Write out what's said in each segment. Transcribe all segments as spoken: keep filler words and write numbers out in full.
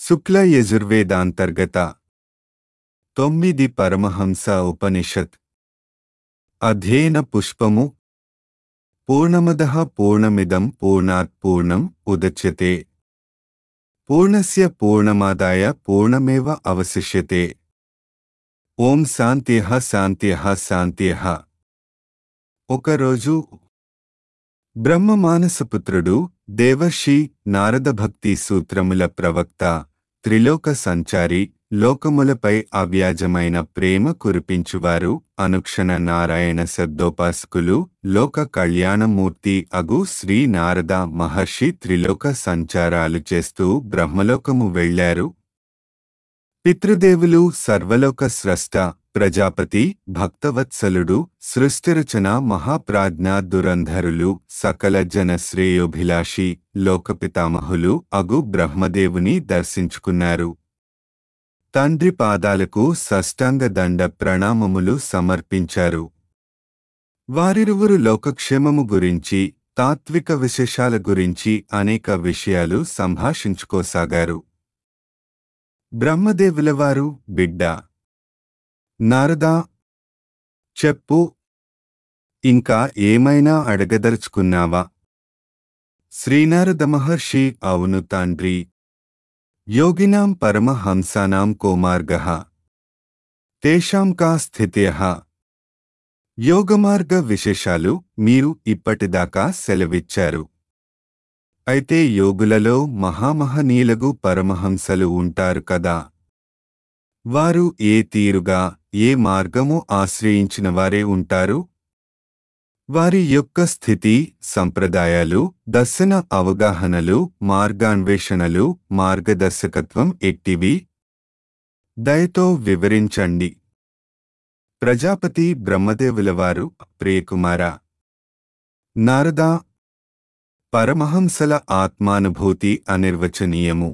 శుక్ల యజుర్వేదాంతర్గత తొమ్మిది పరమహంస ఉపనిషత్ అధ్యయన పుష్పము. పూర్ణమదః పూర్ణమిదం పూర్ణాత్ పూర్ణం ఉదచ్యతే పూర్ణస్య పూర్ణమాదాయ పూర్ణమేవ అవశిష్యతే. ఓం శాంత్యః శాంత్యః శాంత్యః. ఒకరోజు బ్రహ్మమానసపుత్రుడు దేవర్షి నారద భక్తి సూత్రముల ప్రవక్త, త్రిలోక సంచారి, లోకములపై అవ్యాజమైన ప్రేమ కురిపించువారు, అనుక్షణ నారాయణ శబ్దోపాసకులు, లోక కళ్యాణమూర్తి అగు శ్రీ నారద మహర్షి త్రిలోక సంచారాలు చేస్తూ బ్రహ్మలోకము వెళ్ళారు. పితృదేవులు, సర్వలోక స్రష్ట, ప్రజాపతి, భక్తవత్సలుడు, సృష్టిరచన మహాప్రాజ్ఞ దురంధరులు, సకల జన శ్రేయోభిలాషి, లోకపితామహులు అగు బ్రహ్మదేవుని దర్శించుకున్నారు. తండ్రి పాదాలకు సాష్టాంగ దండ ప్రణామములు సమర్పించారు. వారిరువురు లోకక్షేమము గురించి, తాత్విక విశేషాల గురించి అనేక విషయాలు సంభాషించుకోసాగారు. బ్రహ్మదేవులవారు, బిడ్డా నారదా, చెప్పు, ఇంకా ఏమైనా అడగదలుచుకున్నావా? శ్రీనారద మహర్షి, అవును తండ్రి. యోగినాం పరమహంసానాం కోమార్గః తేషాం కా స్థిత్యః. యోగమార్గ విశేషాలు మీరు ఇప్పటిదాకా సెలవిచ్చారు. అయితే యోగులలో మహామహనీయులగు పరమహంసలు ఉంటారు కదా. వారు ఏ తీరుగా, ఏ మార్గము ఆశ్రయించిన వారే ఉంటారు? వారి యొక్క స్థితి, సంప్రదాయాలు, దర్శన అవగాహనలు, మార్గాన్వేషణలు, మార్గదర్శకత్వం ఎట్టివి? దయతో వివరించండి. ప్రజాపతి బ్రహ్మదేవులవారు, ప్రియకుమారా నారదా, పరమహంసల ఆత్మానుభూతి అనిర్వచనీయము,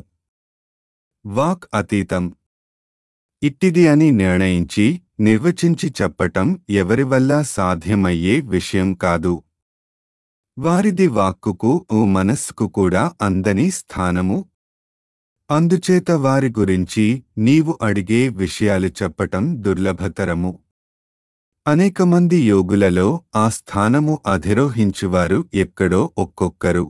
వాక్ అతీతం. ఇట్టిది అని నిర్ణయించి, నిర్వచించి చెప్పటం ఎవరి వల్ల సాధ్యమయ్యే విషయం కాదు. వారిది వాక్కుకు, మనస్సుకు కూడా అందని స్థానము. అందుచేత వారి గురించి నీవు అడిగే విషయాలు చెప్పటం దుర్లభతరము. అనేకమంది యోగులలో ఆ స్థానము అధిరోహించువారు ఎక్కడో ఒక్కొక్కరు.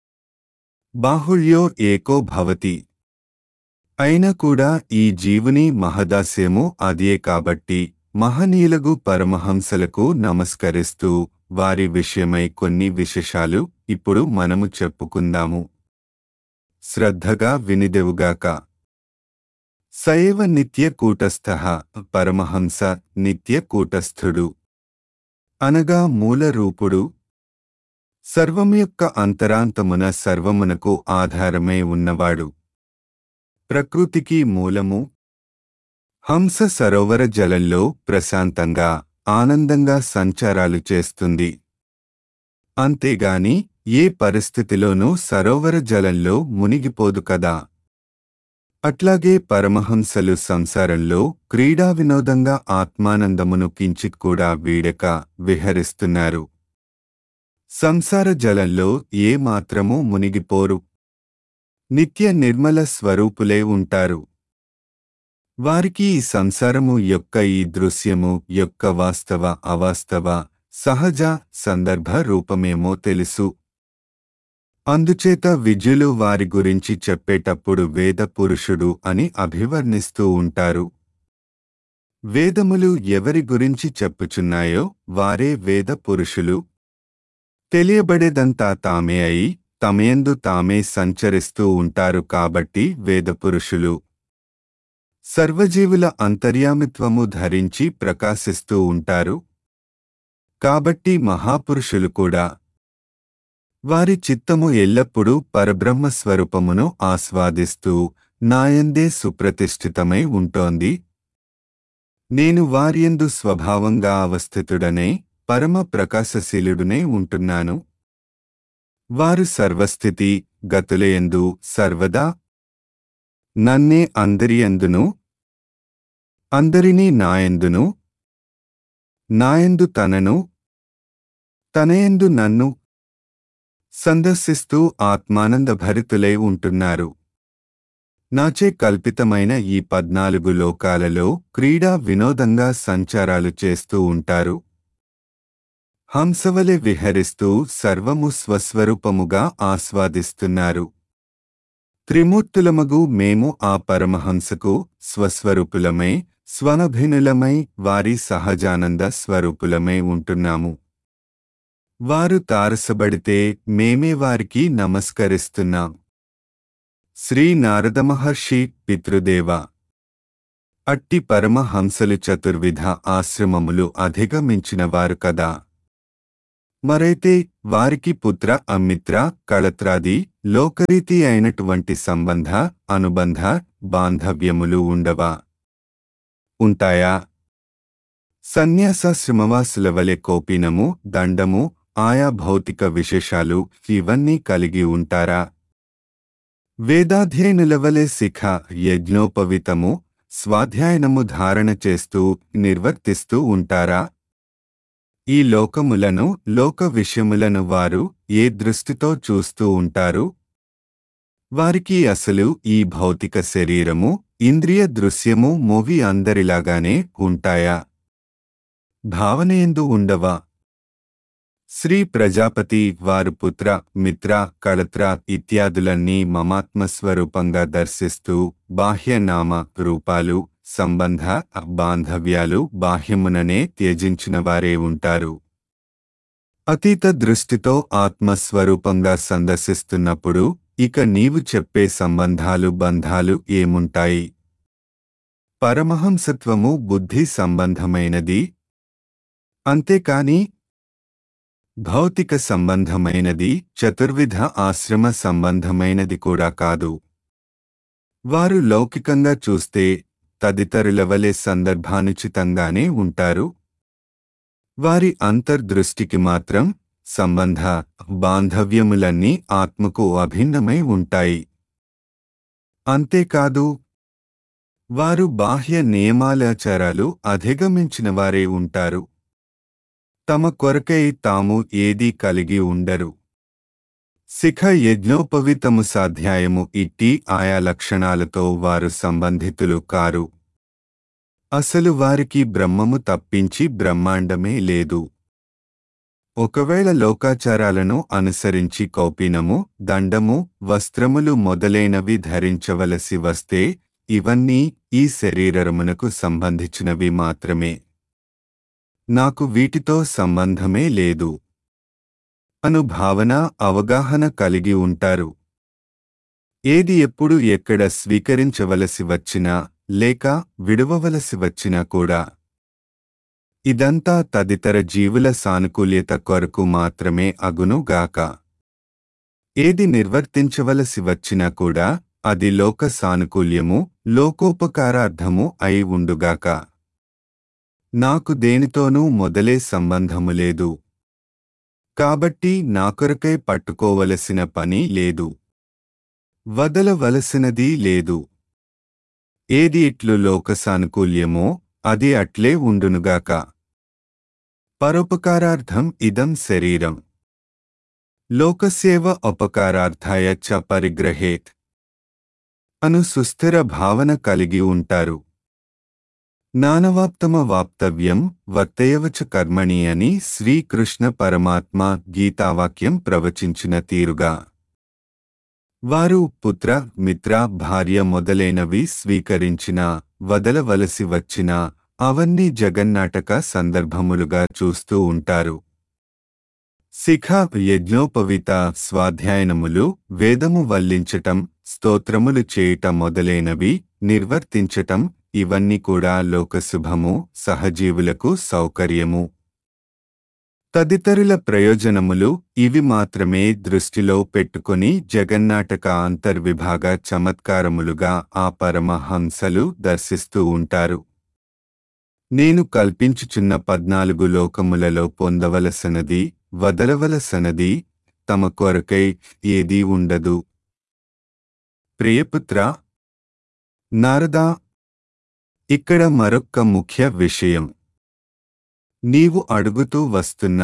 బాహుళ్యో ఏకో భవతి. అయినా కూడా ఈ జీవుని మహదాస్యము అదే కాబట్టి మహనీయులగు పరమహంసలకు నమస్కరిస్తూ వారి విషయమై కొన్ని విశేషాలు ఇప్పుడు మనము చెప్పుకుందాము. శ్రద్ధగా వినిదెవుగాక. సయేవ నిత్య కూటస్థః. పరమహంస నిత్య కూటస్థుడు అనగా మూల రూపుడు. సర్వము యొక్క అంతరాంతమున సర్వమునకు ఆధారమై ఉన్నవాడు. ప్రకృతికి మూలము. హంస సరోవర జలంలో ప్రశాంతంగా, ఆనందంగా సంచారాలు చేస్తుంది. అంతేగాని ఏ పరిస్థితిలోనూ సరోవర జలంలో మునిగిపోదు కదా. అట్లాగే పరమహంసలు సంసారంలో క్రీడా వినోదంగా ఆత్మానందమును కించిత్ కూడా వీడక విహరిస్తున్నారు. సంసార జలంలో ఏ మాత్రమూ మునిగిపోరు. నిత్య నిర్మల స్వరూపులే ఉంటారు. వారికి ఈ సంసారము యొక్క ఈ దృశ్యము యొక్క వాస్తవ, అవాస్తవ, సహజ, సందర్భ రూపమేమో తెలుసు. అందుచేత విద్యులు వారి గురించి చెప్పేటప్పుడు వేద పురుషుడు అని అభివర్ణిస్తూ ఉంటారు. వేదములు ఎవరి గురించి చెప్పుచున్నాయో వారే వేద పురుషులు. తెలియబడేదంతా తామే అయి తమయందు తామే సంచరిస్తూ ఉంటారు కాబట్టి వేదపురుషులు. సర్వజీవుల అంతర్యామిత్వము ధరించి ప్రకాశిస్తూ ఉంటారు కాబట్టి మహాపురుషులు కూడా. వారి చిత్తము ఎల్లప్పుడూ పరబ్రహ్మస్వరూపమును ఆస్వాదిస్తూ నాయందే సుప్రతిష్ఠితమై ఉంటోంది. నేను వారియందు స్వభావంగా అవస్థితుడనే, పరమ ప్రకాశశీలుడునే ఉంటున్నాను. వారు సర్వస్థితి గతులయందు సర్వదా నన్నే అందరియందును, అందరినీ నాయందును, నాయందు తనను, తనయందు నన్ను సందర్శిస్తూ ఆత్మానంద భరితులై ఉంటున్నారు. నాచే కల్పితమైన ఈ పద్నాలుగు లోకాలలో క్రీడా వినోదంగా సంచారాలు చేస్తూ ఉంటారు. హంసవలె విహరిస్తూ సర్వము స్వస్వరూపముగా ఆస్వాదిస్తున్నారు. త్రిమూర్తులమగు మేము ఆ పరమహంసకు స్వస్వరూపులమై స్వనభినులమై వారి సహజానంద స్వరూపులమై ఉంటున్నాము. వారు తారసబడితే మేమే వారికి నమస్కరిస్తున్నాం. శ్రీ నారద మహర్షి పితృదేవ. అట్టి పరమహంసలు చతుర్విధ ఆశ్రమములు అధిగమించిన వారు కదా. మరైతే వారికి పుత్ర అమిత్ర కళత్రాది లోకరీతి అయినటువంటి సంబంధ అనుబంధ బాంధవ్యములు ఉండవా? ఉంటాయా? సన్యాసాశ్రమవాసుల వలె కోపినము దండము ఆయా భౌతిక విశేషాలు ఇవన్నీ కలిగి ఉంటారా? వేదాధ్యయనుల వలె శిఖ యజ్ఞోపవితము స్వాధ్యాయనము ధారణ చేస్తూ నిర్వర్తిస్తూ ఉంటారా? ఈ లోకములను లోక విషయములను వారు ఏ దృష్టితో చూస్తూ ఉంటారు? వారికి అసలు ఈ భౌతిక శరీరము ఇంద్రియ దృశ్యము మూవి అందరిలాగానే ఉంటాయా? భావనయందు ఉండవా? శ్రీ ప్రజాపతి వారు పుత్ర మిత్ర కళత్ర ఇత్యాదులన్నీ మమాత్మస్వరూపంగా దర్శిస్తూ బాహ్య నామ రూపాలు సంబంధ బాంధవ్యాలు బాహ్యముననే త్యజించిన వారే ఉంటారు. అతీత దృష్టితో ఆత్మస్వరూపంగా సందర్శిస్తున్నప్పుడు ఇక నీవు చెప్పే సంబంధాలు బంధాలు ఏముంటాయి? పరమహంసత్వము బుద్ధి సంబంధమైనది, అంతేకాని భౌతిక సంబంధమైనది చతుర్విధ ఆశ్రమ సంబంధమైనది కూడా కాదు. వారు లౌకికంగా చూస్తే తదితరుల వలె సందర్భానుచితంగానే ఉంటారు. వారి అంతర్దృష్టికి మాత్రం సంబంధ బాంధవ్యములన్నీ ఆత్మకు అభిన్నమై ఉంటాయి. అంతేకాదు వారు బాహ్య నియమాలాచారాలు అధిగమించిన వారే ఉంటారు. తమ కొరకై తాము ఏదీ కలిగి ఉండరు. శిఖ యజ్ఞోపవితము సాధ్యాయము ఇట్టి ఆయా లక్షణాలతో వారు సంబంధితులు కారు. అసలు వారికి బ్రహ్మము తప్పించి బ్రహ్మాండమే లేదు. ఒకవేళ లోకాచారాలను అనుసరించి కౌపీనము దండము వస్త్రములు మొదలైనవి ధరించవలసి వస్తే ఇవన్నీ ఈ శరీరమునకు సంబంధించినవి మాత్రమే. నాకు వీటితో సంబంధమే లేదు అను భావన అవగాహన కలిగి ఉంటారు. ఏది ఎప్పుడు ఎక్కడ స్వీకరించవలసి వచ్చినా లేక విడువవలసి వచ్చినా కూడా ఇదంతా తదితర జీవుల సానుకూల్యత కొరకు మాత్రమే అగునుగాక. ఏది నిర్వర్తించవలసి వచ్చినా కూడా అది లోక సానుకూల్యము లోకోపకారార్థము అయి ఉండుగాక. నాకు దేనితోనూ మొదలే సంబంధము లేదు. కాబట్టి నాకొరకై పట్టుకోవలసిన పని లేదు, వదలవలసినది లేదు. ఏది ఇట్లు లోకసానుకూల్యమో అది అట్లే ఉండునుగాక. పరోపకారార్థం ఇదం శరీరం లోకస్యేవ ఉపకారార్థాయ చ పరిగ్రహేత్ అను సుస్థిర భావన కలిగి ఉంటారు. నానవాప్తమ వాప్తవ్యం వర్తయవచ కర్మణి అని శ్రీకృష్ణ పరమాత్మ గీతావాక్యం ప్రవచించిన తీరుగా వారు పుత్ర మిత్ర భార్య మొదలైనవి స్వీకరించినా వదలవలసి వచ్చినా అవన్నీ జగన్నాటక సందర్భములుగా చూస్తూ ఉంటారు. శిఖ యజ్ఞోపవిత స్వాధ్యాయనములు వేదము వల్లించటం స్తోత్రములు చేయుట మొదలైనవి నిర్వర్తించటం ఇవన్నీ కూడా లోకశుభము సహజీవులకు సౌకర్యము తదితరుల ప్రయోజనములు ఇవి మాత్రమే దృష్టిలో పెట్టుకొని జగన్నాటక అంతర్విభాగ చమత్కారములుగా ఆ పరమహంసలు దర్శిస్తూ ఉంటారు. నేను కల్పించుచున్న పద్నాలుగు లోకములలో పొందవలసినది వదలవలసినది తమ కొరకై ఏదీ ఉండదు. ప్రియపుత్ర నారదా, ఇక్కడ మరొక్క ముఖ్య విషయం. నీవు అడుగుతూ వస్తున్న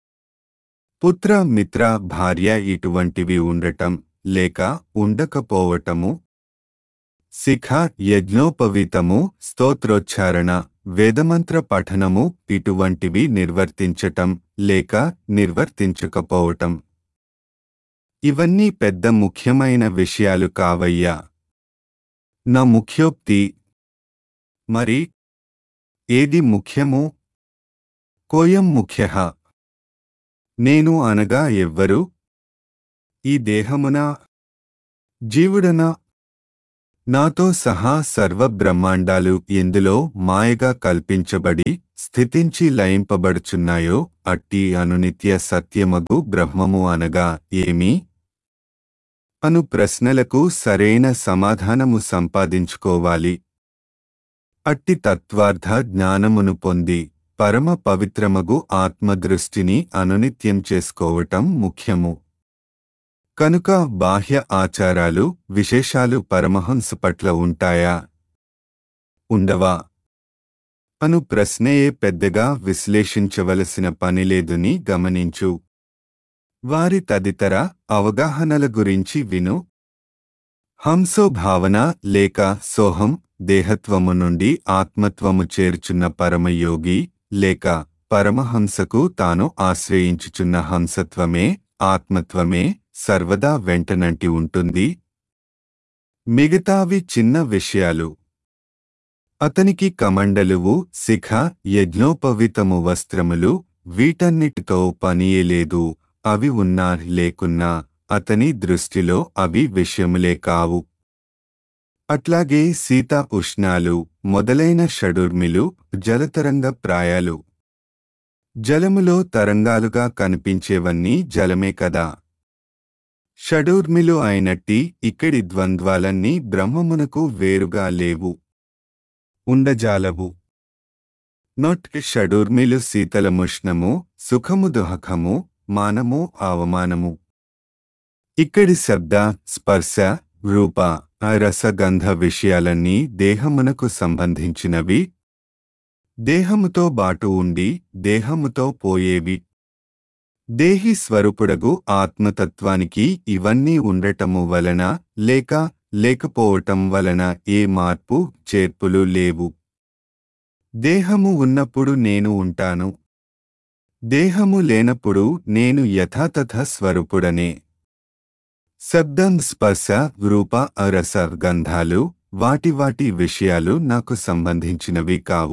పుత్ర మిత్ర భార్య ఇటువంటివి ఉండటం లేక ఉండకపోవటము శిఖ, యజ్ఞోపవీతము, స్తోత్రోచ్చారణ, వేదమంత్ర పఠనము ఇటువంటివి నిర్వర్తించటం లేక నిర్వర్తించకపోవటం. ఇవన్నీ పెద్ద ముఖ్యమైన విషయాలు కావయ్యా. నా ముఖ్యోక్తి. మరి ఏది ముఖ్యము? కోయం ముఖ్యః. నేను అనగా ఎవ్వరు? ఈ దేహమునా? జీవుడనా? నాతో సహా సర్వ బ్రహ్మాండాలు ఎందులో మాయగా కల్పించబడి స్థితించి లయింపబడుచున్నాయో అట్టి అనునిత్య సత్యమగు బ్రహ్మము అనగా ఏమి? అను ప్రశ్నలకు సరైన సమాధానము సంపాదించుకోవాలి. అట్టి తత్వార్థ జ్ఞానమును పొంది పరమ పవిత్రమగు ఆత్మదృష్టిని అనునిత్యం చేసుకోవటం ముఖ్యము. కనుక బాహ్య ఆచారాలు విశేషాలు పరమహంస పట్ల ఉంటాయా, ఉండవా అను ప్రశ్నయే పెద్దగా విశ్లేషించవలసిన పనిలేదుని గమనించు. వారి తదితర అవగాహనల గురించి విను. హంసో భావన లేక సోహం దేహత్వము నుండి ఆత్మత్వము చేర్చున్న పరమయోగి లేక పరమహంసకు తాను ఆశ్రయించుచున్న హంసత్వమే ఆత్మత్వమే సర్వదా వెంటనంటి ఉంటుంది. మిగతావి చిన్న విషయాలు. అతనికి కమండలువు, శిఖ, యజ్ఞోపవీతము వస్త్రములు వీటన్నిటితో పనియే లేదు. అవి ఉన్నా లేకున్నా అతని దృష్టిలో అవి విషయములే కావు. అట్లాగే శీత ఉష్ణాలు మొదలైన షడుర్మిలు జలతరంగ ప్రాయాలు. జలములో తరంగాలుగా కనిపించేవన్నీ జలమే కదా. షడూర్మిలు అయినట్టి ఇక్కడి ద్వంద్వాలన్నీ బ్రహ్మమునకు వేరుగా లేవు, ఉండజాలవు. నొట్ షడూర్మిలు శీతలముష్ణము, సుఖము దుఃఖము, మానము అవమానము. ఇక్కడి శబ్ద స్పర్శ రూప రసగంధ విషయాలన్నీ దేహమునకు సంబంధించినవి, దేహముతో బాటు ఉండి దేహముతో పోయేవి. దేహి స్వరూపుడగు ఆత్మతత్వానికి ఇవన్నీ ఉండటము వలన లేక లేకపోవటం వలన ఏ మార్పు చేర్పులు లేవు. దేహము ఉన్నప్పుడు నేను ఉంటాను, దేహము లేనప్పుడు నేను యథాతథ స్వరూపుడనే. శబ్దం స్పర్శ రూప రస గంధాలు వాటి వాటి విషయాలు నాకు సంబంధించినవి కావు.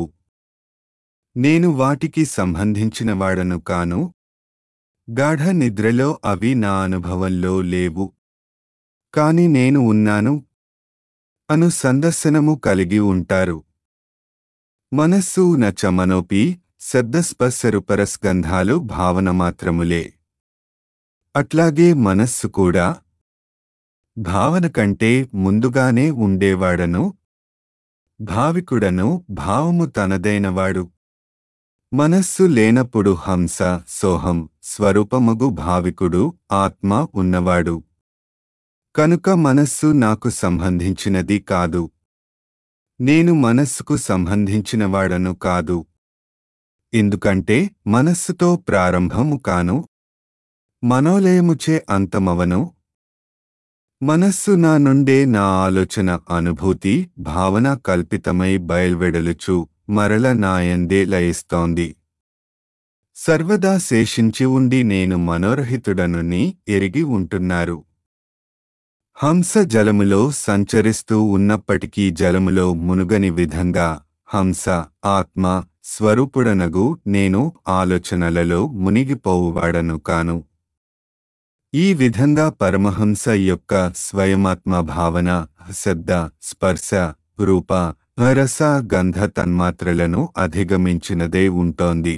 నేను వాటికి సంబంధించినవాడను కాను. గాఢ నిద్రలో అవి నా అనుభవంలో లేవు. కాని నేను ఉన్నాను అను సందర్శనము కలిగి ఉంటారు. మనస్సు నచ మనోపి శబ్దస్పర్శరుపరస్గంధాలు భావన మాత్రములే. అట్లాగే మనస్సు కూడా భావన కంటే ముందుగానే ఉండేవాడను, భావికుడను. భావము తనదైనవాడు. మనస్సు లేనప్పుడు హంస సోహం స్వరూపమగు భావికుడు ఆత్మ ఉన్నవాడు. కనుక మనస్సు నాకు సంబంధించినది కాదు, నేను మనస్సుకు సంబంధించినవాడను కాదు. ఎందుకంటే మనస్సుతో ప్రారంభము కాను, మనోలయముచే అంతమవను. మనస్సు నా నుండే నా ఆలోచన అనుభూతి భావన కల్పితమై బయల్వెడలుచు మరల నాయందే లయిస్తోంది. సర్వదా శేషించి ఉండి నేను మనోరహితుడనుని ఎరిగి ఉంటున్నారు. హంస జలములో సంచరిస్తూ ఉన్నప్పటికీ జలములో మునుగని విధంగా హంస ఆత్మ స్వరూపుడనగు నేను ఆలోచనలలో మునిగిపోవువాడను కాను. ఈ విధంగా పరమహంస యొక్క స్వయమాత్మ భావన శబ్ద స్పర్శ రూప రస గంధ తన్మాత్రలను అధిగమించినదే ఉంటోంది.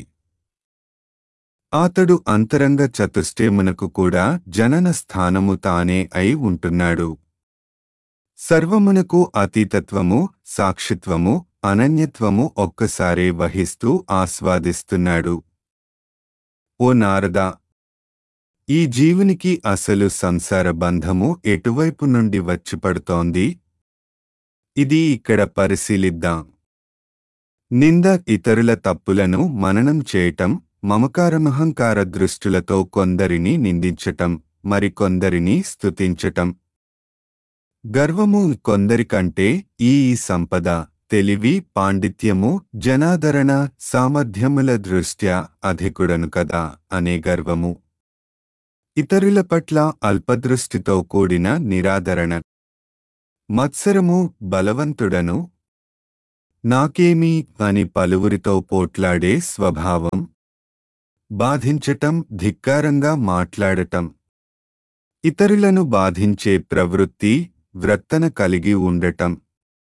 అతడు అంతరంగ చతుష్టయమునకు కూడా జనన స్థానము తానే అయి ఉంటున్నాడు. సర్వమునకు అతీతత్వము సాక్షిత్వము అనన్యత్వము ఒక్కసారే వహిస్తూ ఆస్వాదిస్తున్నాడు. ఓ నారదా, ఈ జీవునికి అసలు సంసార బంధము ఎటువైపు నుండి వచ్చిపడుతోంది? ఇది ఇక్కడ పరిశీలిద్దాం. నింద ఇతరుల తప్పులను మననం చేయటం, మమకారమహంకార దృష్టులతో కొందరిని నిందించటం, మరికొందరిని స్తుతించటం. గర్వము కొందరికంటే ఈ సంపద, తెలివి, పాండిత్యము, జనాదరణ, సామర్థ్యముల దృష్ట్యా అధికుడను కదా అనే గర్వము. ఇతరుల పట్ల అల్పదృష్టితో కూడిన నిరాదరణ. మత్సరము, బలవంతుడను, నాకేమీ అని పలువురితో పోట్లాడే స్వభావం. బాధించటం, ధిక్కారంగా మాట్లాడటం. ఇతరులను బాధించే ప్రవృత్తి, వ్రత్తన కలిగి ఉండటం.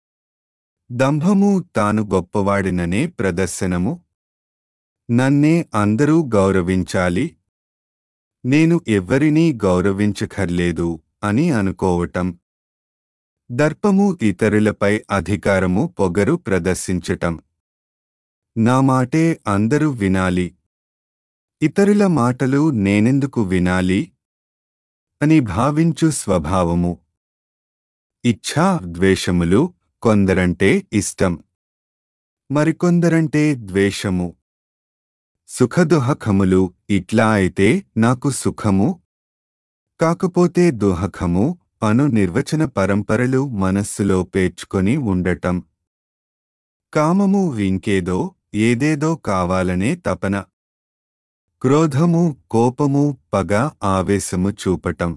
దంభము, తాను గొప్పవాడిననే ప్రదర్శనము. నన్నే అందరూ గౌరవించాలి, నేను ఎవ్వరినీ గౌరవించకర్లేదు అని అనుకోవటం. దర్పము, ఇతరులపై అధికారము, పొగరు ప్రదర్శించటం. నా మాటే అందరూ వినాలి, ఇతరుల మాటలు నేనెందుకు వినాలి అని భావించు స్వభావము. ఇచ్ఛా, ద్వేషములు, కొందరంటే ఇష్టం, మరికొందరంటే ద్వేషము. సుఖదుహకములు, ఇట్లా అయితే నాకు సుఖము, కాకపోతే దుహకము అను నిర్వచన పరంపరలు మనస్సులో పేర్చుకొని ఉండటం. కామము, ఇంకేదో ఏదేదో కావాలనే తపన. క్రోధము, కోపము, పగ, ఆవేశము చూపటం.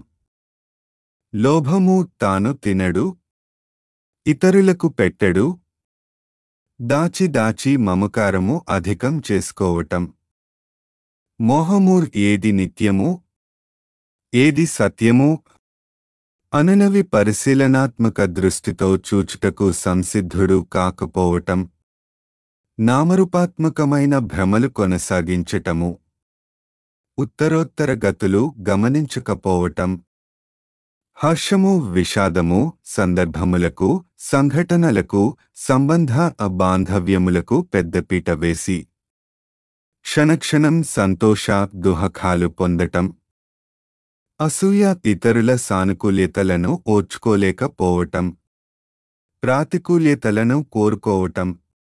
లోభము, తాను తినడు, ఇతరులకు పెట్టడు. దాచి దాచి మమకారము అధికం చేసుకోవటం. మోహము, ఏది నిత్యము, ఏది సత్యము అననవి పరిశీలనాత్మక దృష్టితో చూచుటకు సంసిద్ధుడు కాకపోవటం. నామరూపాత్మకమైన భ్రమలు కొనసాగించటము. ఉత్తరోత్తర గతులు గమనించకపోవటం. హర్షము, విషాదము, సందర్భములకు, సంఘటనలకు, సంబంధ బాంధవ్యములకు పెద్దపీట వేసి క్షణక్షణం సంతోష దుహకాలు పొందటం. అసూయ, ఇతరుల సానుకూల్యతలను ఓర్చుకోలేకపోవటం, ప్రాతికూల్యతలను కోరుకోవటం.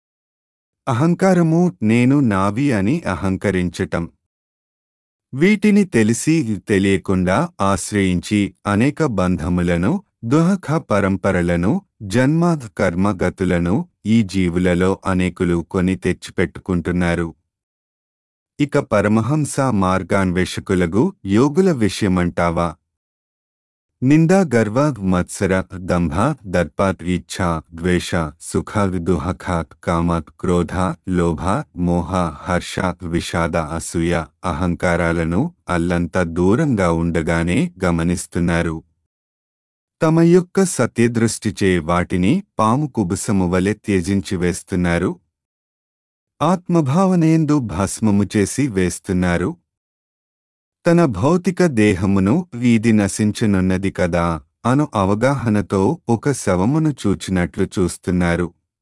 అహంకారము, నేను నావి అని అహంకరించటం. వీటిని తెలిసి తెలియకుండా ఆశ్రయించి అనేక బంధములను, దుహక పరంపరలను, జన్మ కర్మగతులను ఈ జీవులలో అనేకులు కొని తెచ్చిపెట్టుకుంటున్నారు. ఇక పరమహంస మార్గాన్వేషకులగు యోగుల విషయమంటావా? నిందా, గర్వ, మత్సర, దంభ, దర్ప, ఇచ్ఛ, ద్వేష, సుఖ, దుహక, కామ, క్రోధ, లోభ, మోహ, హర్ష, విషాద, అసూయ, అహంకారాలను అల్లంత దూరంగా ఉండగానే గమనిస్తున్నారు. తమ యొక్క సత్యదృష్టిచే వాటిని పాము కుబుసము వలె త్యజించి వేస్తున్నారు. ఆత్మభావనేందు భస్మము చేసి వేస్తున్నారు. తన భౌతిక దేహమును వీధి నశించనున్నది కదా అను అవగాహనతో ఒక శవమును చూచినట్లు చూస్తున్నారు.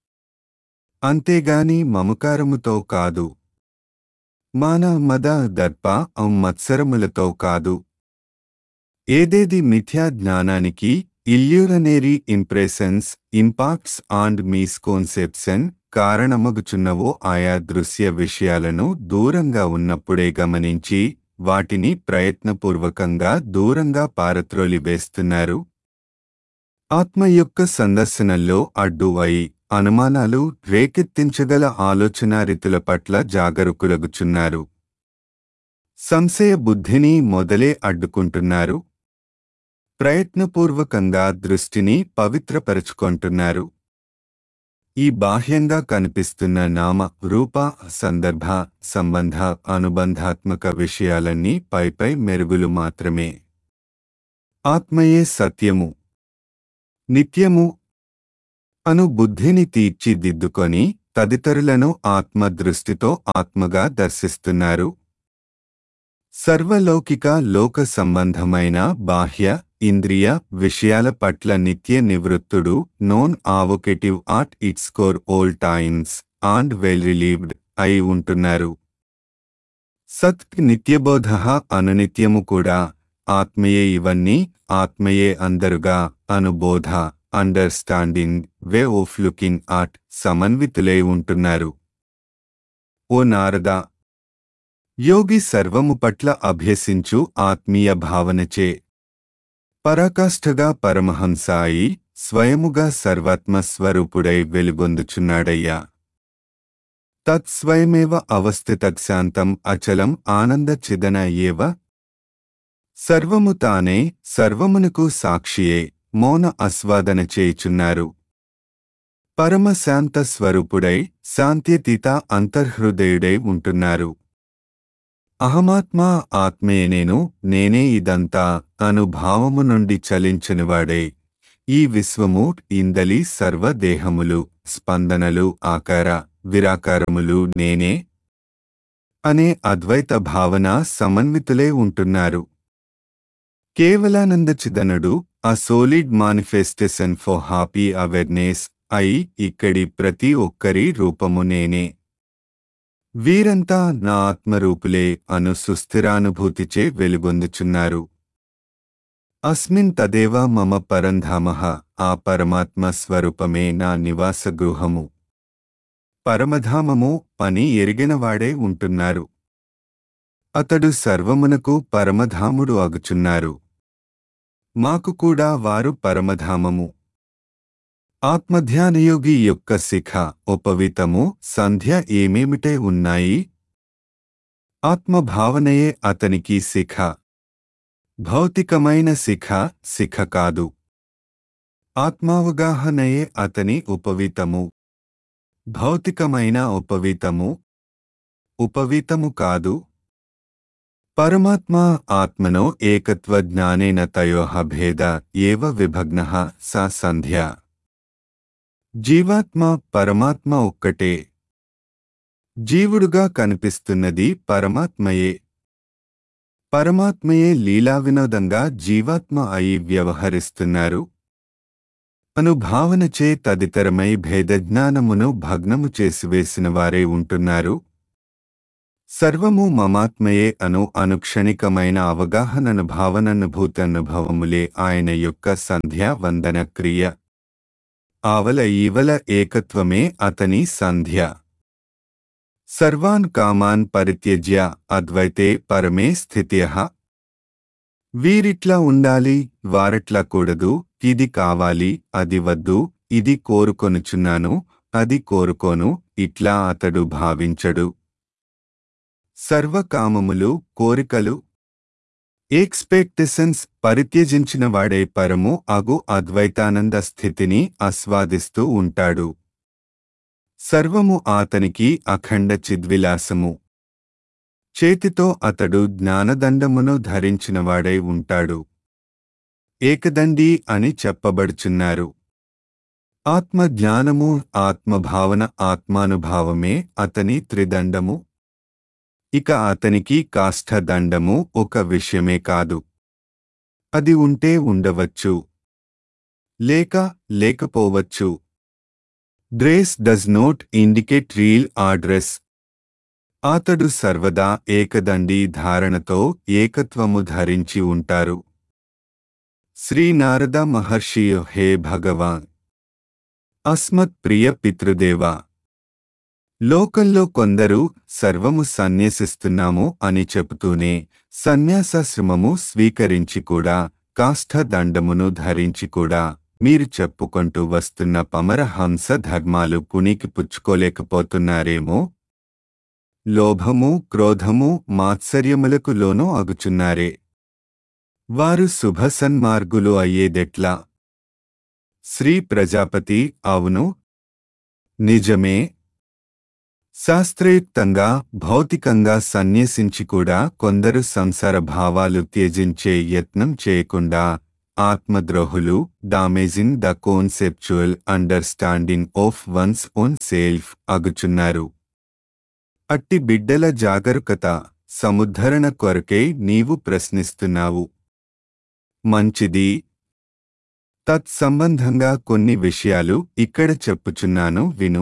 అంతేగాని మమకారముతో కాదు, మాన, మద, దర్ప, మత్సరములతో కాదు. ఏదేది మిథ్యా జ్ఞానానికి illusionary impressions, impacts and misconception కారణమగుచున్నవో ఆయా దృశ్య విషయాలను దూరంగా ఉన్నప్పుడే గమనించి వాటిని ప్రయత్నపూర్వకంగా దూరంగా పారత్రోలి వేస్తున్నారు. ఆత్మ యొక్క సందర్శనంలో అడ్డు అయి అనుమానాలు రేకెత్తించగల ఆలోచనారీతుల పట్ల జాగరూకులగుచున్నారు. సంశయ బుద్ధిని మొదలే అడ్డుకుంటున్నారు. ప్రయత్నపూర్వకంగా దృష్టిని పవిత్రపరుచుకొంటున్నారు. ఈ బాహ్యంగా కనిపిస్తున్న నామ, రూప, సందర్భ, సంబంధ, అనుబంధాత్మక విషయాలన్నీ పైపై మెరుగులు మాత్రమే. ఆత్మయే సత్యము, నిత్యము అను బుద్ధిని తీర్చిదిద్దుకొని తదితరులను ఆత్మ దృష్టితో ఆత్మగా దర్శిస్తున్నారు. సర్వలౌకిక లోక సంబంధమైన బాహ్య ఇంద్రియ విషయాల పట్ల నిత్య నివృత్తుడు, non evocative at its core all times and well relieved అయి ఉంటున్నారు. సత్ నిత్యబోధ అనునిత్యము కూడా ఆత్మయే ఇవన్నీ, ఆత్మయే అందరుగా అనుబోధ, understanding, way of looking at సమన్వితులై ఉంటున్నారు. ఓ నారద, యోగి సర్వము పట్ల అభ్యసించు ఆత్మీయ భావనచే పరాకాష్ఠగా పరమహంస అయి స్వయముగా సర్వాత్మస్వరూపుడై వెలుగొందుచున్నాడయ్యా. తత్స్వయమేవ అవస్థితశాంతం అచలం ఆనందచిదన ఏవ. సర్వము తానే, సర్వమునకు సాక్షియే, మౌన ఆస్వాదన చేయుచున్నారు. పరమశాంత స్వరూపుడై శాంత్యతీత అంతర్హృదయుడై ఉంటున్నారు. అహమాత్మా ఆత్మే నేను, నేనే ఇదంతా అను భావము నుండి చలించనివాడే ఈ విశ్వము ఇందలి సర్వదేహములు స్పందనలు ఆకార విరాకారములు నేనే అనే అద్వైత భావన సమన్వితులే ఉంటున్నారు. కేవలానందచిదనుడు a solid manifestation for happy awareness అయి ఇక్కడి ప్రతి ఒక్కరి రూపము నేనే. వీరంతా నా ఆత్మరూపులే అను సుస్థిరానుభూతిచే వెలుగొందుచున్నారు. అస్మిన్ తదేవ మమ పరంధామః ఆ పరమాత్మ స్వరూపమే నా నివాస గృహము. పరమధామము అని ఎరిగినవాడే ఉంటున్నారు. అతడు సర్వమునకు పరమధాముడు అగుచున్నారు. మాకు కూడా వారు పరమధామము. ఆత్మధ్యానయోగి యొక్క శిఖ ఉపవితము సంధ్య ఏమేమిటే ఉన్నాయి. ఆత్మభావనయే అతనికి శిఖ. భౌతికమైన శిఖ శిఖ కాదు. ఆత్మావగాహనయే అతని ఉపవితము. భౌతికమైన ఉపవితము ఉపవితము కాదు. పరమాత్మా ఆత్మనో ఏకత్వ జ్ఞానేన తయోః భేద ఏవ విభగ్నః సా సంధ్య. జీవాత్మ పరమాత్మ ఒక్కటే. జీవుడుగా కనిపిస్తున్నది పరమాత్మయే. పరమాత్మయే లీలా వినోదంగా జీవాత్మ అయి వ్యవహరిస్తున్నారు. అనుభావనచే తదితరమై భేదజ్ఞానమును భగ్నము చేసివేసిన వారే ఉంటున్నారు. సర్వము మమాత్మయే అను అనుక్షణికమైన అవగాహనను భావననుభూతనుభవములే ఆయన యొక్క సంధ్యా వందన క్రియ. ఆవల ఈవల ఏకత్వమే అతని సంధ్య. సర్వాన్ కామాన్ పరిత్యజ్య అద్వైతే పరమే స్థిత్యః. వీరిట్లా ఉండాలి, వారట్లా కూడదు, ఇది కావాలి, అది వద్దు, ఇది కోరుకొనుచున్నాను, అది కోరుకోను, ఇట్లా అతడు భావించడు. సర్వకామములు కోరికలు ఎక్స్పెక్టేషన్స్ పరిత్యజించిన వాడే పరము అగు అద్వైతానంద స్థితిని ఆస్వాదిస్తూ ఉంటాడు. సర్వము అతనికి అఖండ చిద్విలాసము. చేతితో అతడు జ్ఞానదండమును ధరించినవాడై ఉంటాడు. ఏకదండి అని చెప్పబడుచున్నారు. ఆత్మజ్ఞానము ఆత్మభావన ఆత్మానుభావమే అతని త్రిదండము. ఇక అతనికి కాష్ఠదండము ఒక విషయమే కాదు. అది ఉంటే ఉండవచ్చు, లేక లేకపోవచ్చు. Dress does not indicate real address. అతడు సర్వదా ఏకదండి ధారణతో ఏకత్వము ధరించి ఉంటారు. శ్రీ నారద మహర్షి హే భగవాన్, అస్మత్ ప్రియ పితృదేవా, లోకంలో కొందరు సర్వము సన్యసిస్తున్నాము అని చెబుతూనే సన్యాసాశ్రమము స్వీకరించి కూడా కాష్ఠదండమును ధరించి కూడా మీరు చెప్పుకుంటూ వస్తున్న పమరహంస ధర్మాలు పునికి పుచ్చుకోలేకపోతున్నారేమో. లోభము క్రోధము మాత్సర్యములకు లోనూ అగుచున్నారే. వారు శుభసన్మార్గులు అయ్యేదెట్లా? శ్రీ ప్రజాపతి అవును, నిజమే. శాస్త్రయుక్తంగా భౌతికంగా సన్యసించి కూడా కొందరు సంసార భావాలు త్యజించే యత్నం చేయకుండా ఆత్మద్రోహులు damaging the conceptual understanding of one's own self అగుచున్నారు. అట్టి బిడ్డల జాగరూకత సముద్ధరణ కొరకై నీవు ప్రశ్నిస్తున్నావు. మంచిది. తత్సంబంధంగా కొన్ని విషయాలు ఇక్కడ చెప్పుచున్నాను విను.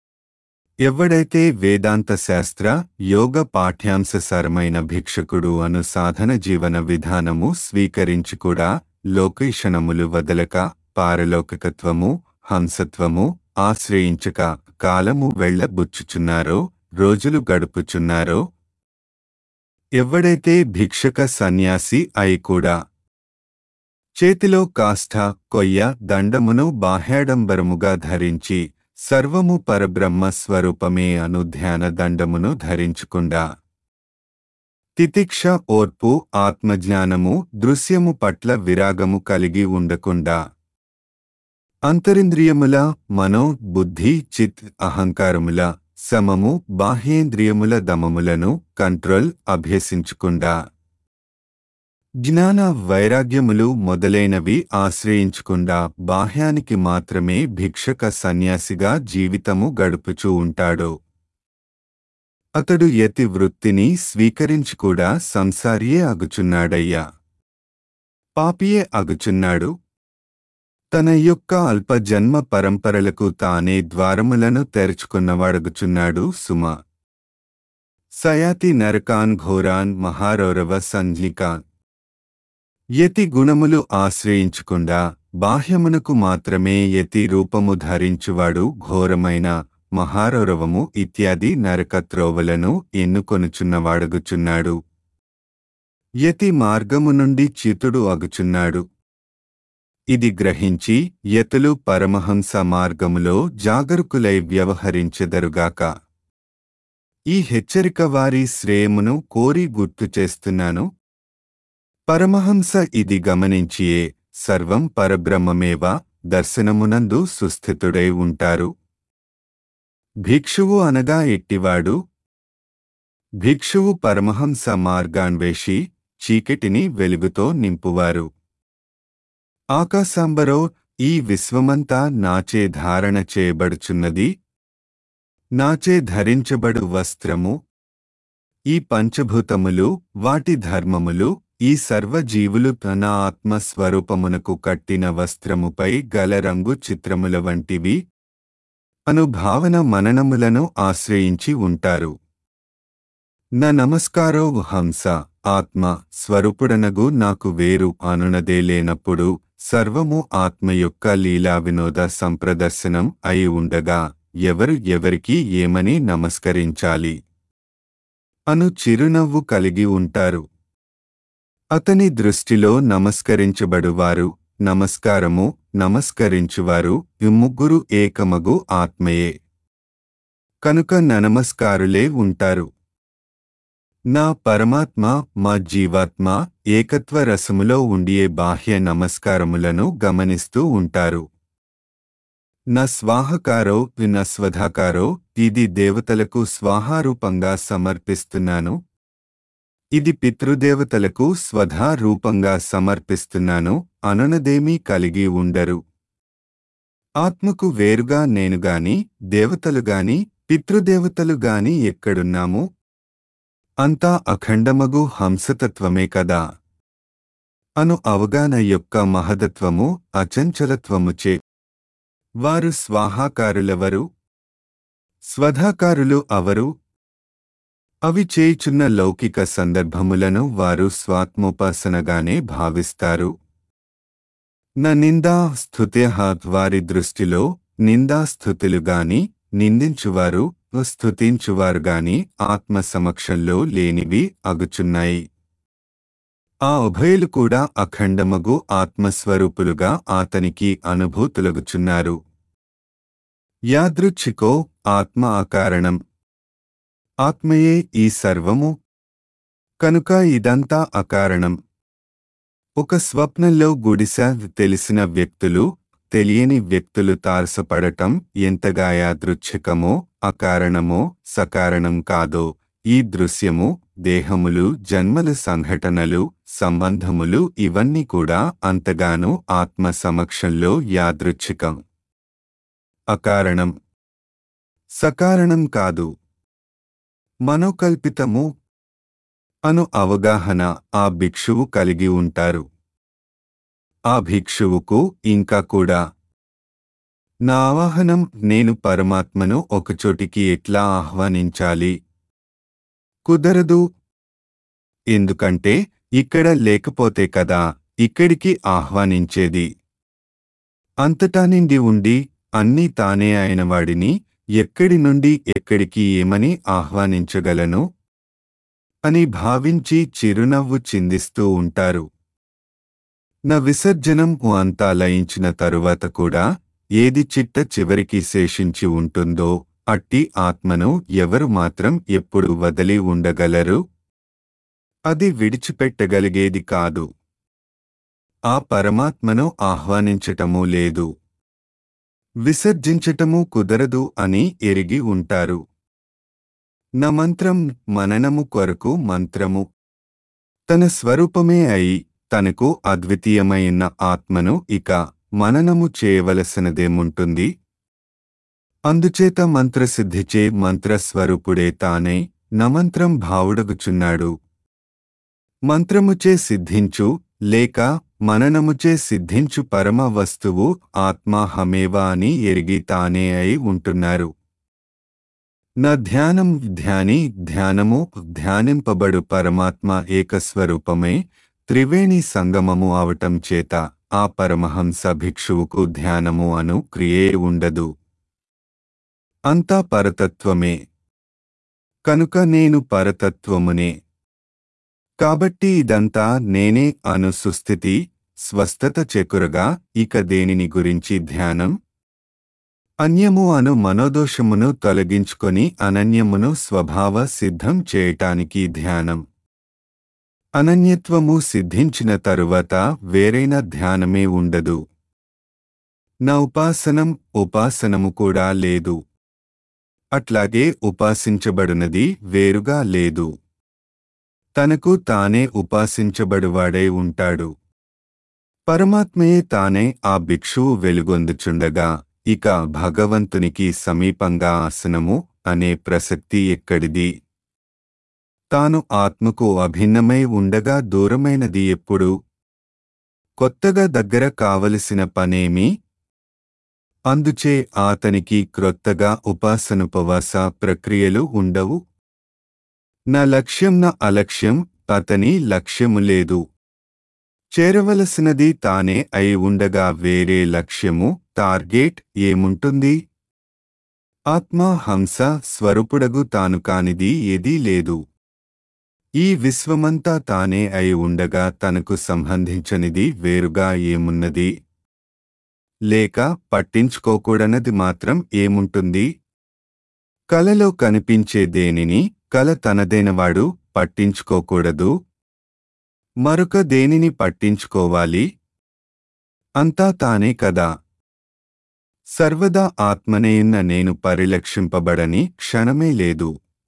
ఎవడైతే వేదాంత శాస్త్ర యోగ పాఠ్యాంశసారమైన భిక్షకుడు అను సాధన జీవన విధానము స్వీకరించి కూడా లోకైషణములు వదలక పారలౌకికత్వము హంసత్వము ఆశ్రయించక కాలము వెళ్ళబుచ్చుచున్నారో, రోజులు గడుపుచున్నారో, ఎవడైతే భిక్షక సన్యాసి అయి కూడా చేతిలో కాష్ఠ కొయ్య దండమును బాహ్యాడంబరముగా ధరించి సర్వము పరబ్రహ్మ స్వరూపమే అను ధ్యాన దండమును ధరించుకుండా తితిక్ష ఓర్పు ఆత్మజ్ఞానము దృశ్యము పట్ల విరాగము కలిగి ఉండకుండా అంతరింద్రియముల మనో బుద్ధి చిత్ అహంకారముల సమము బాహ్యేంద్రియముల దమములను కంట్రోల్ అభ్యసించకుండా జ్ఞాన వైరాగ్యములు మొదలైనవి ఆశ్రయించకుండా బాహ్యానికి మాత్రమే భిక్షక సన్యాసిగా జీవితము గడుపుచూ ఉంటాడు. అతడు యతి వృత్తిని స్వీకరించి కూడా సంసారియే అగుచున్నాడయ్యా, పాపియే అగుచున్నాడు. తన యొక్క అల్ప జన్మ పరంపరలకు తానే ద్వారములను తెరుచుకున్నవాడగుచున్నాడు సుమ. సయాతి నరకాన్ ఘోరాన్ మహారౌరవ సంజ్లికాన్. యతి గుణములు ఆశ్రయించకుండా బాహ్యమునకు మాత్రమే యతి రూపము ధరించువాడు ఘోరమైన మహారౌరవము ఇత్యాది నరకత్రోవలను ఎన్నుకొనుచున్నవాడగుచున్నాడు. యతి మార్గము నుండి చ్యుతుడు అగుచున్నాడు. ఇది గ్రహించి యతులు పరమహంస మార్గములో జాగరూకులై వ్యవహరించెదరుగాక. ఈ హెచ్చరిక వారి శ్రేయమును కోరి గుర్తు చేస్తున్నాను. పరమహంస ఇది గమనించియే సర్వం పరబ్రహ్మమేవ దర్శనమునందు సుస్థితుడై ఉంటారు. భిక్షువు అనగా ఎట్టివాడు? భిక్షువు పరమహంస మార్గాన్వేషి, చీకటిని వెలుగుతో నింపువారు. ఆకాశాంబరో, ఈ విశ్వమంతా నాచే ధారణ చేయబడుచున్నది, నాచే ధరించబడు వస్త్రము. ఈ పంచభూతములు, వాటి ధర్మములు, ఈ సర్వజీవులు తన ఆత్మస్వరూపమునకు కట్టిన వస్త్రముపై గల రంగు చిత్రముల వంటివి అను భావన మననములను ఆశ్రయించి ఉంటారు. న నమస్కారో హంస ఆత్మ స్వరూపుడనగు నాకు వేరు అనునదే లేనప్పుడు సర్వము ఆత్మ యొక్క లీలా వినోద సంప్రదర్శనం అయి ఉండగా ఎవరు ఎవరికి ఏమని నమస్కరించాలి అను చిరునవ్వు కలిగి ఉంటారు. అతని దృష్టిలో నమస్కరించబడువారు, నమస్కారము నమస్కరించువారు ఈ ముగ్గురు ఏకమగు ఆత్మయే కనుక నమస్కారులే ఉంటారు. నా పరమాత్మ మా జీవాత్మ ఏకత్వ రసములో ఉండియే బాహ్య నమస్కారములను గమనిస్తూ ఉంటారు. న స్వాహకారో న స్వధాకారో, ఇది దేవతలకు స్వాహారూపంగా సమర్పిస్తున్నాను, ఇది పితృదేవతలకు స్వధా రూపంగా సమర్పిస్తున్నాను అనునదేమీ కలిగి ఉండరు. ఆత్మకు వేరుగా నేనుగాని, దేవతలుగాని, పితృదేవతలుగాని ఎక్కడున్నాము? అంతా అఖండమగు హంసతత్వమే కదా అను అవగాహన యొక్క మహదత్వము అచంచలత్వముచే వారు స్వాహాకారులెవరు? స్వధాకారులు అవరు? అవి చేయుచున్న లౌకిక సందర్భములను వారు స్వాత్మోపాసనగానే భావిస్తారు. న నిందా స్తుత్యః, వారి దృష్టిలో నిందాస్థుతులుగాని, నిందించువారు స్తుతించువారుగాని ఆత్మ సమక్షంలో లేనివి అగుచున్నాయి. ఆ ఉభయులు కూడా అఖండమగు ఆత్మస్వరూపులుగా ఆతనికి అనుభూతులగుచున్నారు. యాదృచ్ఛికో ఆత్మ అకారణం, ఆత్మయే ఈ సర్వము కనుక ఇదంతా అకారణం. ఒక స్వప్నంలో గుడిసె తెలిసిన వ్యక్తులు, తెలియని వ్యక్తులు తారసపడటం ఎంతగా యాదృచ్ఛికమో, అకారణమో, సకారణం కాదో ఈ దృశ్యము, దేహములు, జన్మల సంఘటనలు, సంబంధములు ఇవన్నీ కూడా అంతగానూ ఆత్మ సమక్షంలో యాదృచ్ఛికం, అకారణం, సకారణం కాదు, మనోకల్పితము అను అవగాహన ఆ భిక్షువు కలిగి ఉంటారు. ఆ భిక్షువుకు ఇంకా కూడా నా ఆవాహనం, నేను పరమాత్మను ఒకచోటికి ఎట్లా ఆహ్వానించాలి? కుదరదు. ఎందుకంటే ఇక్కడ లేకపోతే కదా ఇక్కడికి ఆహ్వానించేది. అంతటా నిండి ఉండి అన్నీ తానే అయినవాడిని ఎక్కడి నుండి ఎక్కడికి ఏమని ఆహ్వానించగలను అని భావించి చిరునవ్వు చిందిస్తూ ఉంటారు. నా విసర్జనం అంతా లయించిన తరువాత కూడా ఏది చిట్ట చివరికి శేషించి ఉంటుందో అట్టి ఆత్మను ఎవరు మాత్రం ఎప్పుడు వదిలి ఉండగలరు? అది విడిచిపెట్టగలిగేది కాదు. ఆ పరమాత్మను ఆహ్వానించటమూ లేదు, విసర్జించటమూ కుదరదు అని ఎరిగి ఉంటారు. నా మంత్రం మననము కొరకు మంత్రము తన స్వరూపమే అయి తనకు అద్వితీయమైన ఆత్మను ఇక మననము చేయవలసినదేముంటుంది? అందుచేత మంత్రసిద్ధిచే మంత్రస్వరూపుడే తానే నమంత్రం భావుడగుచున్నాడు. మంత్రముచే సిద్ధించు లేక మననముచే సిద్ధించు పరమ వస్తువు ఆత్మాహమేవా అని ఎరిగి తానే అయి ఉంటున్నారు. నా ధ్యానం ధ్యాని ధ్యానము ధ్యానింపబడు పరమాత్మ ఏకస్వరూపమే త్రివేణి సంగమము అవటం చేత ఆ పరమహంస భిక్షువుకు ధ్యానము అను క్రియే ఉండదు. అంతా పరతత్వమే కనుక నేను పరతత్వమునే. కాబట్టి ఇదంతా నేనే అను సుస్థితి స్వస్థత చేకురగా ఇక దేనిని గురించి ధ్యానం? అన్యము అను మనోదోషమును తొలగించుకొని అనన్యమును స్వభావ సిద్ధం చేయటానికి ధ్యానం. అనన్యత్వము సిద్ధించిన తరువాత వేరైన ధ్యానమే ఉండదు. నా ఉపాసనం ఉపాసనము కూడా లేదు. అట్లాగే ఉపాసించబడునది వేరుగా లేదు. తనకు తానే ఉపాసించబడువాడై ఉంటాడు. పరమాత్మయే తానే ఆ భిక్షువు వెలుగొందుచుండగా ఇక భగవంతునికి సమీపంగా ఆసనము అనే ప్రసక్తి ఎక్కడిది? తాను ఆత్మకు అభిన్నమై ఉండగా దూరమైనది ఎప్పుడు? కొత్తగా దగ్గర కావలసిన పనేమి? అందుచే అతనికి క్రొత్తగా ఉపాసనుపవాస ప్రక్రియలు ఉండవు. నా లక్ష్యం నా అలక్ష్యం అతని లక్ష్యము లేదు. చేరవలసినది తానే అయి ఉండగా వేరే లక్ష్యము టార్గెట్ ఏముంటుంది? ఆత్మ హంస స్వరూపుడగు తాను కానిది ఏదీ లేదు. ఈ విశ్వమంతా తానే అయి ఉండగా తనకు సంబంధించనిది వేరుగా ఏమున్నది? లేక పట్టించుకోకూడనది మాత్రం ఏముంటుంది? కలలో కనిపించే దేనిని కల తనదైనవాడు పట్టించుకోకూడదు. మరొక దేనిని పట్టించుకోవాలి? అంతా తానే కదా. సర్వదా ఆత్మనేయున్న నేను పరిలక్షింపబడని క్షణమే లేదు.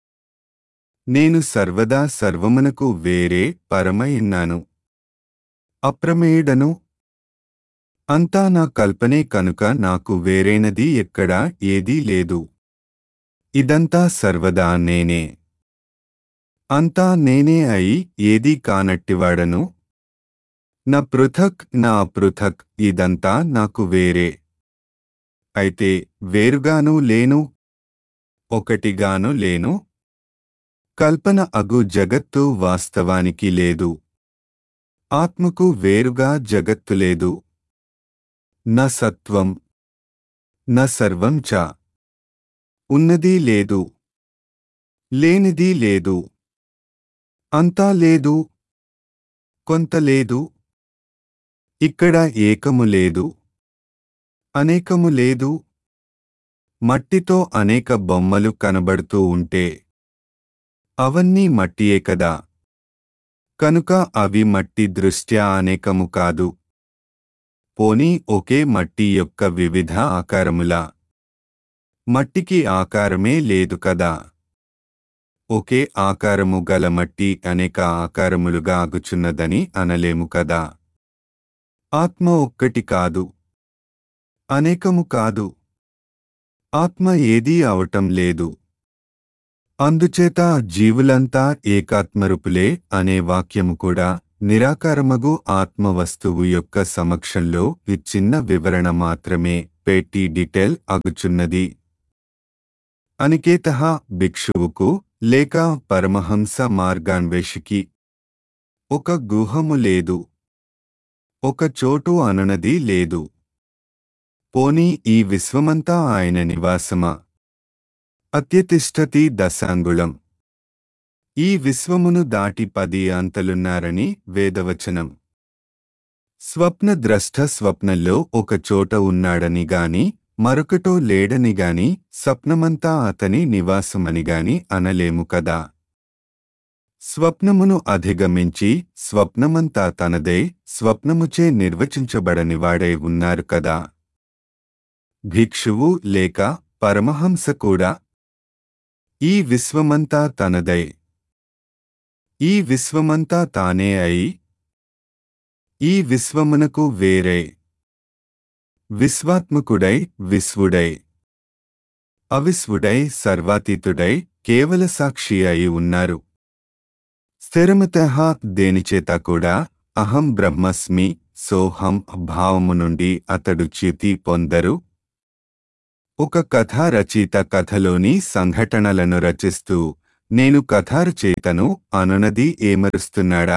నేను సర్వదా సర్వమునకు వేరే పరమయున్నాను. అప్రమేయుడను. అంతా నా కల్పనే కనుక నాకు వేరైనది ఎక్కడా ఏదీ లేదు. ఇదంతా సర్వదా నేనే. అంతా నేనే అయి ఏదీ కానట్టివాడను. నా పృథక్ నా అపృథక్ ఇదంతా నాకు వేరే. అయితే వేరుగాను లేను, ఒకటిగాను లేను. కల్పన అగు జగత్తు వాస్తవానికి లేదు. ఆత్మకు వేరుగా జగత్తు లేదు. న సత్వం న సర్వం చ. ఉన్నది లేదు, లేనిది లేదు. అంతా లేదు, కొంత లేదు. ఇక్కడ ఏకము లేదు, అనేకము లేదు. మట్టితో అనేక బొమ్మలు కనబడుతూ ఉంటే అవన్నీ మట్టియే కదా. కనుక అవి మట్టి దృష్ట్యా అనేకము కాదు. పోనీ ఒకే మట్టి యొక్క వివిధ ఆకారములా? మట్టికి ఆకారమే లేదు కదా. ఒకే ఆకారము గల మట్టి అనేక ఆకారములుగా ఆగుచున్నదని అనలేము కదా. ఆత్మ ఒక్కటి కాదు, అనేకము కాదు. ఆత్మ ఏదీ అవటం లేదు. అందుచేత జీవులంతా ఏకాత్మరూపులే అనే వాక్యము కూడా నిరాకారమగు ఆత్మవస్తువు యొక్క సమక్షంలో ఈ చిన్న వివరణ మాత్రమే పెట్టి డీటెయిల్ అగుచున్నది. అనికేతః భిక్షువుకు లేక పరమహంస మార్గాన్వేషికి ఒక గుహము లేదు, ఒక చోటు అనునది లేదు. పోనీ ఈ విశ్వమంతా ఆయన నివాసమా? అత్యతిష్టతి దశాంగుళం. ఈ విశ్వమును దాటి పది అంతలున్నారని వేదవచనం. స్వప్నద్రష్ట స్వప్నంలో ఒక చోట ఉన్నాడని గాని మరొకటో లేడని గాని స్వప్నమంతా అతని నివాసమని గాని అనలేము కదా. స్వప్నమును అధిగమించి స్వప్నమంతా తనదే స్వప్నముచే నిర్వచించబడనివాడై ఉన్నారు కదా. భిక్షువు లేక పరమహంస కూడా ఈ విశ్వమంతా తనదై ఈ విశ్వమంతా తానే అయి ఈ విశ్వమునకు వేరే విశ్వాత్మకుడై విశ్వుడై అవిశ్వుడై సర్వాతీతుడై కేవల సాక్షి అయి ఉన్నారు. స్థిరమతః దేనిచేత కూడా అహం బ్రహ్మస్మి సోహం భావము నుండి అతడు చ్యుతి పొందరు. ఒక కథా రచయిత కథలోని సంఘటనలను రచిస్తూ నేను కథారచయితను అనునది ఏమరుస్తున్నాడా?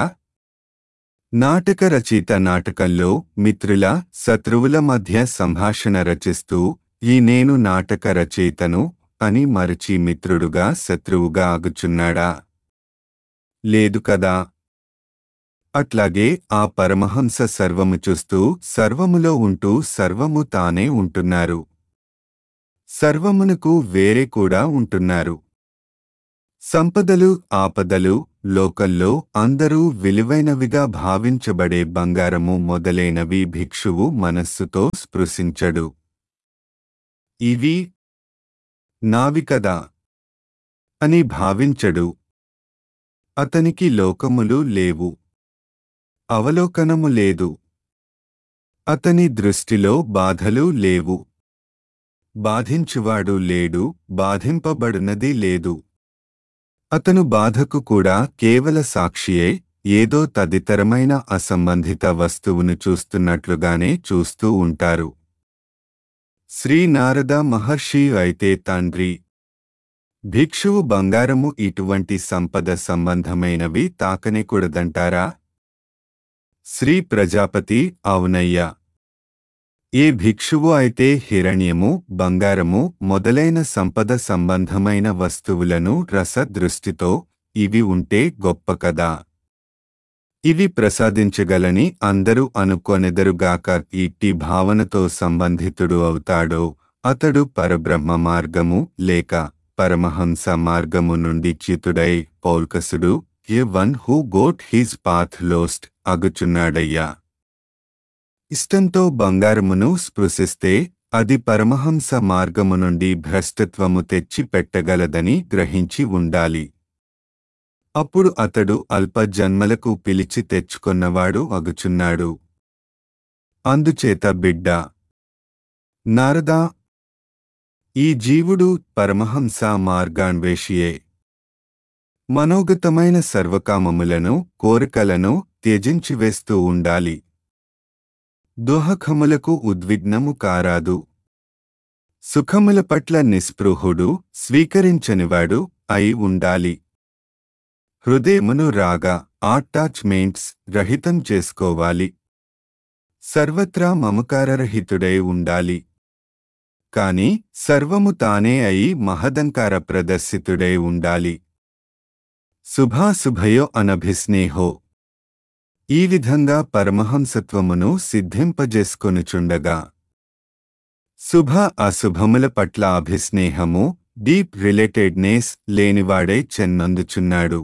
నాటక రచయిత నాటకంలో మిత్రుల శత్రువుల మధ్య సంభాషణ రచిస్తూ ఈ నేను నాటక రచయితను అని మరచి మిత్రుడుగా శత్రువుగా ఆగుచున్నాడా? లేదు కదా. అట్లాగే ఆ పరమహంస సర్వము చూస్తూ సర్వములో ఉంటూ సర్వము తానే ఉంటున్నారు. సర్వమునకు వేరే కూడా ఉంటున్నారు. సంపదలు ఆపదలు లోకంలో అందరూ విలువైనవిగా భావించబడే బంగారము మొదలైనవి భిక్షువు మనస్సుతో స్పృశించడు. ఇవి నావి కదా అని భావించడు. అతనికి లోకములు లేవు, అవలోకనము లేదు. అతని దృష్టిలో బాధలు లేవు, బాధించువాడు లేడు, బాధింపబడినది లేదు. అతను బాధకు కూడా కేవల సాక్షియే ఏదో తదితరమైన అసంబంధిత వస్తువును చూస్తున్నట్లుగానే చూస్తూ ఉంటారు. శ్రీ నారద మహర్షి అయితే తండ్రి. భిక్షువు బంగారము ఇటువంటి సంపద సంబంధమైనవి తాకనేకూడదంటారా? శ్రీ ప్రజాపతి అవునయ్యా. ఏ భిక్షువు అయితే హిరణ్యము బంగారము మొదలైన సంపద సంబంధమైన వస్తువులను రస దృష్టితో ఇవి ఉంటే గొప్ప కదా, ఇవి ప్రసాదించగలని అందరూ అనుకొనెదరుగాక ఇట్టి భావనతో సంబంధితుడు అవుతాడో అతడు పరబ్రహ్మ మార్గము లేక పరమహంస మార్గము నుండి చ్యుతుడై పౌల్కసుడు a one who got his path lost అగుచున్నాడయ్యా. ఇష్టంతో బంగారమును స్పృశిస్తే అది పరమహంస మార్గము నుండి భ్రష్టత్వము తెచ్చి పెట్టగలదని గ్రహించి ఉండాలి. అప్పుడు అతడు అల్ప జన్మలకు పిలిచి తెచ్చుకొన్నవాడు అగుచున్నాడు. అందుచేత బిడ్డ నారదా, ఈ జీవుడు పరమహంస మార్గాన్వేషియే. మనోగతమైన సర్వకామములను కోరికలను త్యజించివేస్తూ ఉండాలి. దుఃఖములకు ఉద్విగ్నము కారాదు. సుఖముల పట్ల నిస్పృహుడు స్వీకరించనివాడు అయి ఉండాలి. హృదయమును రాగా అటాచ్మెంట్స్ రహితం చేసుకోవాలి. సర్వత్రా మమకారరహితుడై ఉండాలి. కాని సర్వము తానే అయి మహదంకార ప్రదర్శితుడై ఉండాలి. శుభాశుభయో అనభిస్నేహో. ఈ విధంగా పరమహంసత్వమును సిద్ధింపజేసుకొనుచుండగా శుభ అశుభముల పట్ల అభిస్నేహము డీప్ రిలేటెడ్నెస్ లేనివాడై చెన్నందుచున్నాడు.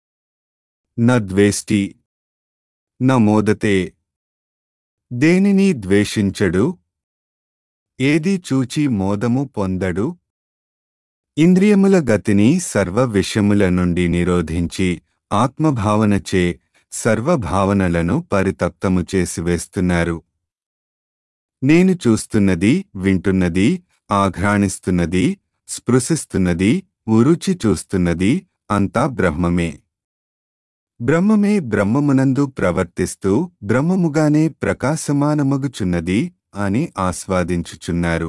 న ద్వేష్టి న మోదతే. దేనిని ద్వేషించడు, ఏది చూచి మోదము పొందడు. ఇంద్రియముల గతిని సర్వ విషయముల నుండి నిరోధించి ఆత్మభావనచే సర్వభావనలను పరితప్తము చేసివేస్తున్నారు. నేను చూస్తున్నది, వింటున్నది, ఆఘ్రాణిస్తున్నది, స్పృశిస్తున్నది, ఉరుచి చూస్తున్నది అంతా బ్రహ్మమే. బ్రహ్మమే బ్రహ్మమునందు ప్రవర్తిస్తూ బ్రహ్మముగానే ప్రకాశమానమగుచున్నది అని ఆస్వాదించుచున్నారు.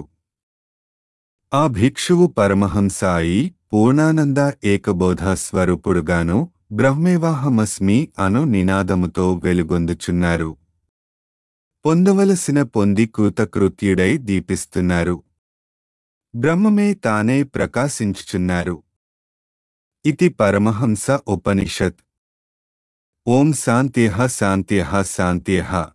ఆ భిక్షువు పరమహంస అయి పూర్ణానంద ఏకబోధ స్వరూపుడుగాను బ్రహ్మేవాహమస్మి అను నినాదముతో వెలుగొందుచున్నారు. పొందవలసిన పొంది కృతకృత్యుడై దీపిస్తున్నారు. బ్రహ్మమే తానే ప్రకాశించుచున్నారు. ఇతి పరమహంస ఉపనిషత్. ఓం శాంత్యః శాంత్యః శాంత్యః.